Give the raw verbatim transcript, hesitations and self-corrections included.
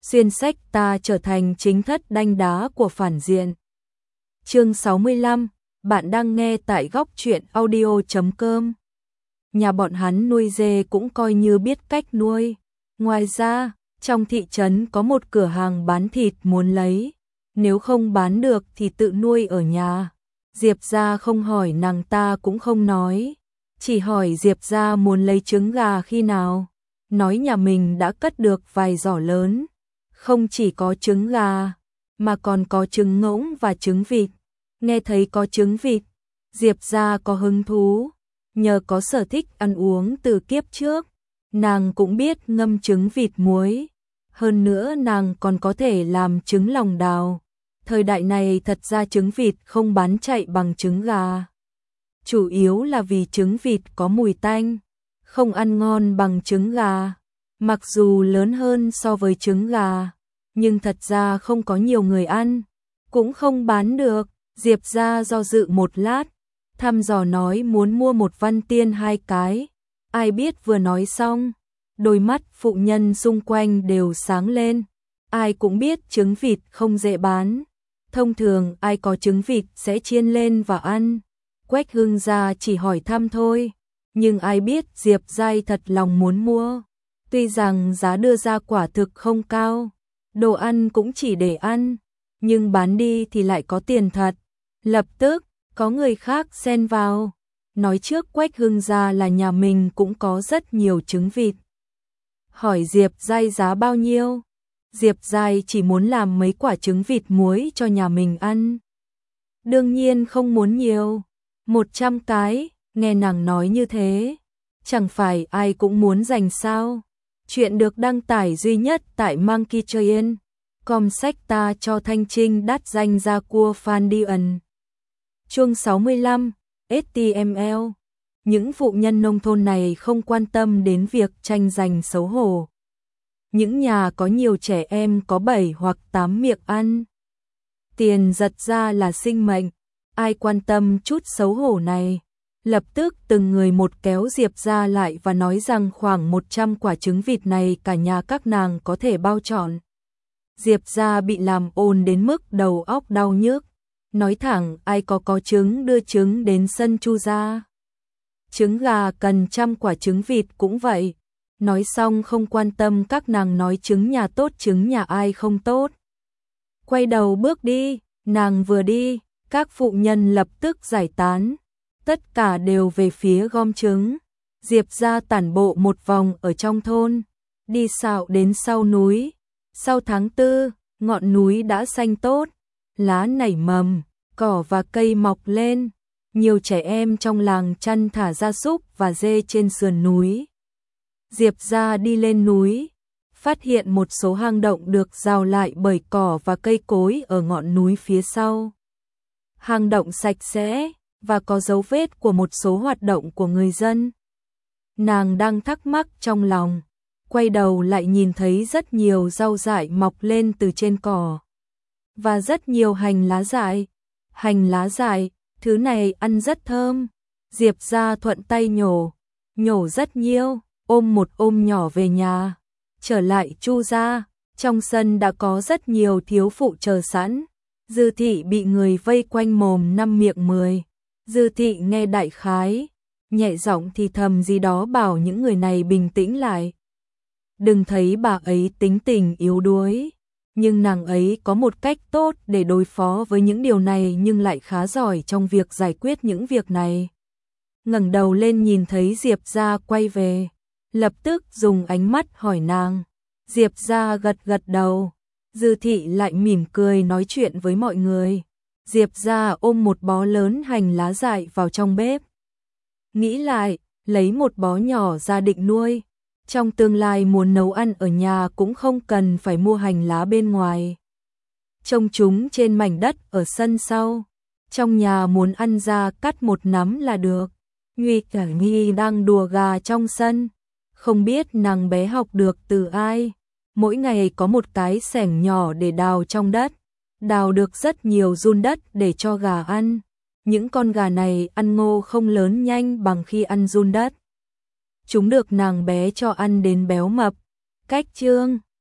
xuyên sách ta trở thành chính thất đanh đá của phản diện. Chương sáu mươi lăm, bạn đang nghe tại góc truyện audio chấm com. Nhà bọn hắn nuôi dê cũng coi như biết cách nuôi. Ngoài ra, trong thị trấn có một cửa hàng bán thịt muốn lấy. Nếu không bán được thì tự nuôi ở nhà. Diệp gia không hỏi nàng ta cũng không nói. Chỉ hỏi Diệp gia muốn lấy trứng gà khi nào. Nói nhà mình đã cất được vài giỏ lớn. Không chỉ có trứng gà, mà còn có trứng ngỗng và trứng vịt. Nghe thấy có trứng vịt, Diệp gia có hứng thú. Nhờ có sở thích ăn uống từ kiếp trước, nàng cũng biết ngâm trứng vịt muối. Hơn nữa nàng còn có thể làm trứng lòng đào. Thời đại này thật ra trứng vịt không bán chạy bằng trứng gà. Chủ yếu là vì trứng vịt có mùi tanh, không ăn ngon bằng trứng gà. Mặc dù lớn hơn so với trứng gà, nhưng thật ra không có nhiều người ăn, cũng không bán được. Diệp gia do dự một lát, thăm dò nói muốn mua một văn tiên hai cái. Ai biết vừa nói xong, đôi mắt phụ nhân xung quanh đều sáng lên. Ai cũng biết trứng vịt không dễ bán. Thông thường ai có trứng vịt sẽ chiên lên và ăn. Quách Hưng gia chỉ hỏi thăm thôi, nhưng ai biết Diệp Giai thật lòng muốn mua. Tuy rằng giá đưa ra quả thực không cao, đồ ăn cũng chỉ để ăn, nhưng bán đi thì lại có tiền thật. Lập tức, có người khác xen vào, nói trước Quách Hưng gia là nhà mình cũng có rất nhiều trứng vịt. Hỏi Diệp Giai giá bao nhiêu? Diệp Giai chỉ muốn làm mấy quả trứng vịt muối cho nhà mình ăn. Đương nhiên không muốn nhiều, một trăm cái, nghe nàng nói như thế. Chẳng phải ai cũng muốn dành sao? Chuyện được đăng tải duy nhất tại Monkey Train. Com sách ta cho Thanh Trinh đắt danh ra cua Phan Đi Ẩn. Chương sáu mươi lăm, ếch ti em lờ. Những phụ nhân nông thôn này không quan tâm đến việc tranh giành xấu hổ. Những nhà có nhiều trẻ em có bảy hoặc tám miệng ăn. Tiền giật ra là sinh mệnh. Ai quan tâm chút xấu hổ này? Lập tức từng người một kéo Diệp gia lại và nói rằng khoảng một trăm quả trứng vịt này cả nhà các nàng có thể bao trọn. Diệp gia bị làm ồn đến mức đầu óc đau nhức. Nói thẳng ai có có trứng đưa trứng đến sân Chu gia. Trứng gà cần trăm quả trứng vịt cũng vậy. Nói xong không quan tâm các nàng nói trứng nhà tốt trứng nhà ai không tốt. Quay đầu bước đi, nàng vừa đi, các phụ nhân lập tức giải tán. Tất cả đều về phía gom trứng. Diệp gia tản bộ một vòng ở trong thôn, đi xạo đến sau núi. Sau tháng tư, ngọn núi đã xanh tốt, lá nảy mầm, cỏ và cây mọc lên. Nhiều trẻ em trong làng chăn thả gia súc và dê trên sườn núi. Diệp gia đi lên núi, phát hiện một số hang động được rào lại bởi cỏ và cây cối ở ngọn núi phía sau. Hang động sạch sẽ và có dấu vết của một số hoạt động của người dân. Nàng đang thắc mắc trong lòng, quay đầu lại nhìn thấy rất nhiều rau dại mọc lên từ trên cỏ. Và rất nhiều hành lá dại. Hành lá dại, thứ này ăn rất thơm. Diệp gia thuận tay nhổ, nhổ rất nhiều, ôm một ôm nhỏ về nhà. Trở lại Chu gia, trong sân đã có rất nhiều thiếu phụ chờ sẵn. Dư thị bị người vây quanh mồm năm miệng mười. Dư thị nghe đại khái, nhẹ giọng thì thầm gì đó bảo những người này bình tĩnh lại. Đừng thấy bà ấy tính tình yếu đuối, nhưng nàng ấy có một cách tốt để đối phó với những điều này nhưng lại khá giỏi trong việc giải quyết những việc này. Ngẩng đầu lên nhìn thấy Diệp gia quay về, lập tức dùng ánh mắt hỏi nàng. Diệp gia gật gật đầu. Dư thị lại mỉm cười nói chuyện với mọi người. Diệp gia ôm một bó lớn hành lá dại vào trong bếp. Nghĩ lại, lấy một bó nhỏ ra định nuôi. Trong tương lai muốn nấu ăn ở nhà cũng không cần phải mua hành lá bên ngoài. Trồng chúng trên mảnh đất ở sân sau. Trong nhà muốn ăn ra cắt một nắm là được. Nguy cả Nghi đang đùa gà trong sân. Không biết nàng bé học được từ ai. Mỗi ngày có một cái xẻng nhỏ để đào trong đất. Đào được rất nhiều giun đất để cho gà ăn. Những con gà này ăn ngô không lớn nhanh bằng khi ăn giun đất. Chúng được nàng bé cho ăn đến béo mập. Cách chương